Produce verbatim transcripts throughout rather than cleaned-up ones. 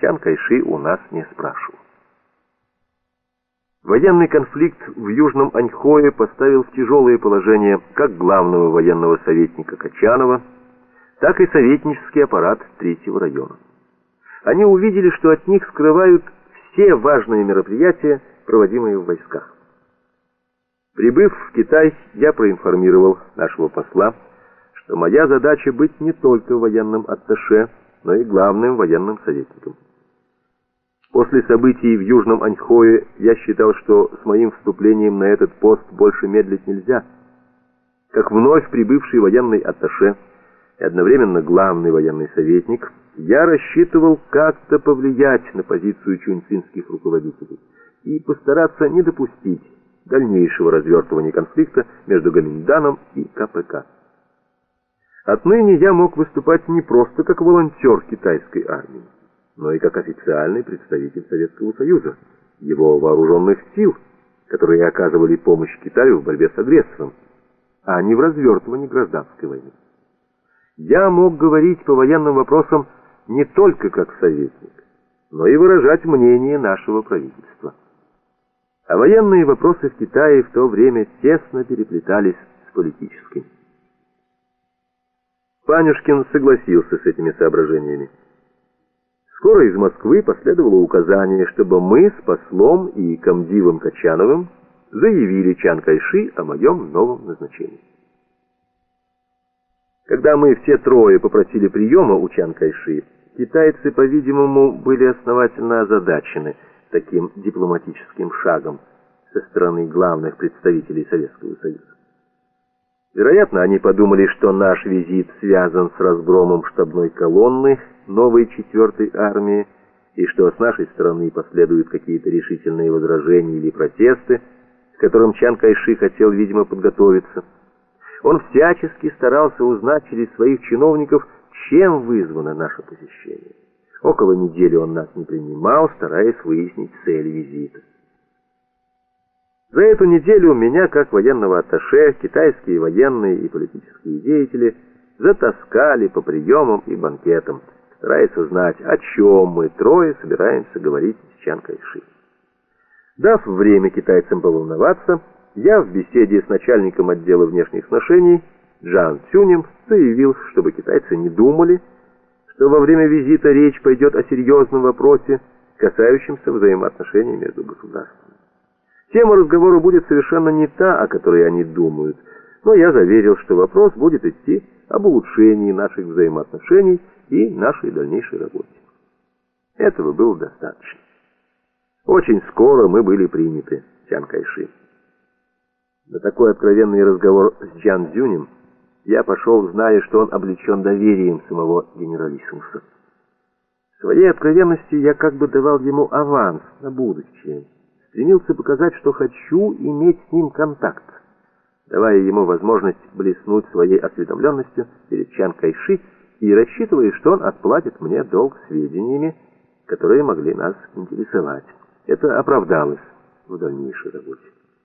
Чан Кайши у нас не спрашивал. Военный конфликт в Южном Аньхое поставил в тяжелое положение как главного военного советника Качанова, так и советнический аппарат Третьего района. Они увидели, что от них скрывают все важные мероприятия, проводимые в войсках. Прибыв в Китай, я проинформировал нашего посла, что моя задача быть не только военным атташе, но и главным военным советником. После событий в Южном Аньхое я считал, что с моим вступлением на этот пост больше медлить нельзя. Как вновь прибывший военный атташе и одновременно главный военный советник, я рассчитывал как-то повлиять на позицию чунцинских руководителей и постараться не допустить дальнейшего развертывания конфликта между Гоминданом и ка пэ ка. Отныне я мог выступать не просто как волонтер китайской армии, но и как официальный представитель Советского Союза, его вооруженных сил, которые оказывали помощь Китаю в борьбе с агрессором, а не в развертывании гражданской войны. Я мог говорить по военным вопросам не только как советник, но и выражать мнение нашего правительства. А военные вопросы в Китае в то время тесно переплетались с политическими. Панюшкин согласился с этими соображениями. Скоро из Москвы последовало указание, чтобы мы с послом и комдивом Качановым заявили Чан Кайши о моем новом назначении. Когда мы все трое попросили приема у Чан Кайши, китайцы, по-видимому, были основательно озадачены таким дипломатическим шагом со стороны главных представителей Советского Союза. Вероятно, они подумали, что наш визит связан с разгромом штабной колонны новой четвертой армии, и что с нашей стороны последуют какие-то решительные возражения или протесты, к которым Чан Кайши хотел, видимо, подготовиться. Он всячески старался узнать через своих чиновников, чем вызвано наше посещение. Около недели он нас не принимал, стараясь выяснить цель визита. За эту неделю меня, как военного атташе, китайские военные и политические деятели затаскали по приемам и банкетам, стараясь узнать, о чем мы трое собираемся говорить с Чан Кайши. Дав время китайцам поволноваться, я в беседе с начальником отдела внешних отношений Джан Цюнем заявил, чтобы китайцы не думали, что во время визита речь пойдет о серьезном вопросе, касающемся взаимоотношений между государствами. Тема разговора будет совершенно не та, о которой они думают, но я заверил, что вопрос будет идти об улучшении наших взаимоотношений и нашей дальнейшей работе. Этого было достаточно. Очень скоро мы были приняты Чан Кайши. На такой откровенный разговор с Джан Цзюнем я пошел, зная, что он облечен доверием самого генералиссимуса. Своей откровенностью я как бы давал ему аванс на будущее, стремился показать, что хочу иметь с ним контакт, давая ему возможность блеснуть своей осведомленностью перед Чан Кайши и рассчитывая, что он отплатит мне долг сведениями, которые могли нас интересовать. Это оправдалось в дальнейшей работе.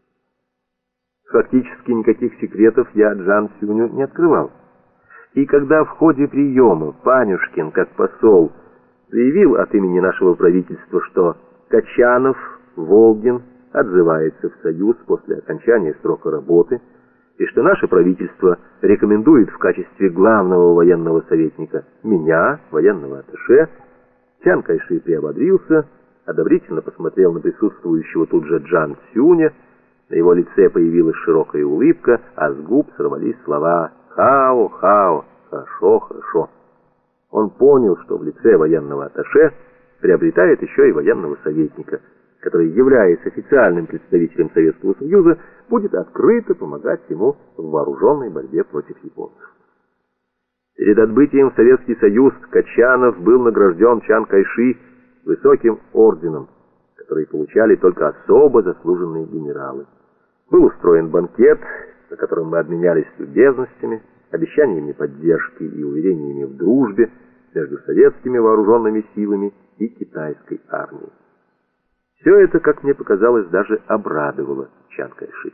Фактически никаких секретов я Джан Цюню не открывал. И когда в ходе приема Панюшкин, как посол, заявил от имени нашего правительства, что Качанов, Волгин отзывается в Союз после окончания срока работы, и что наше правительство рекомендует в качестве главного военного советника меня, военного атташе, Чан Кайши приободрился, одобрительно посмотрел на присутствующего тут же Джан Цюня, на его лице появилась широкая улыбка, а с губ сорвались слова «Хао, хао, хорошо, хорошо». Он понял, что в лице военного атташе приобретает еще и военного советника, который, являясь официальным представителем Советского Союза, будет открыто помогать ему в вооруженной борьбе против японцев. Перед отбытием в Советский Союз Качанов был награжден Чан Кайши высоким орденом, который получали только особо заслуженные генералы. Был устроен банкет, на котором мы обменялись любезностями, обещаниями поддержки и уверениями в дружбе между советскими вооруженными силами и китайской армией. Все это, как мне показалось, даже обрадовало Чан Кайши.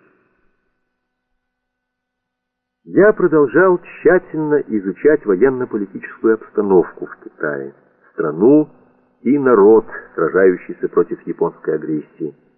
Я продолжал тщательно изучать военно-политическую обстановку в Китае, страну и народ, сражающийся против японской агрессии.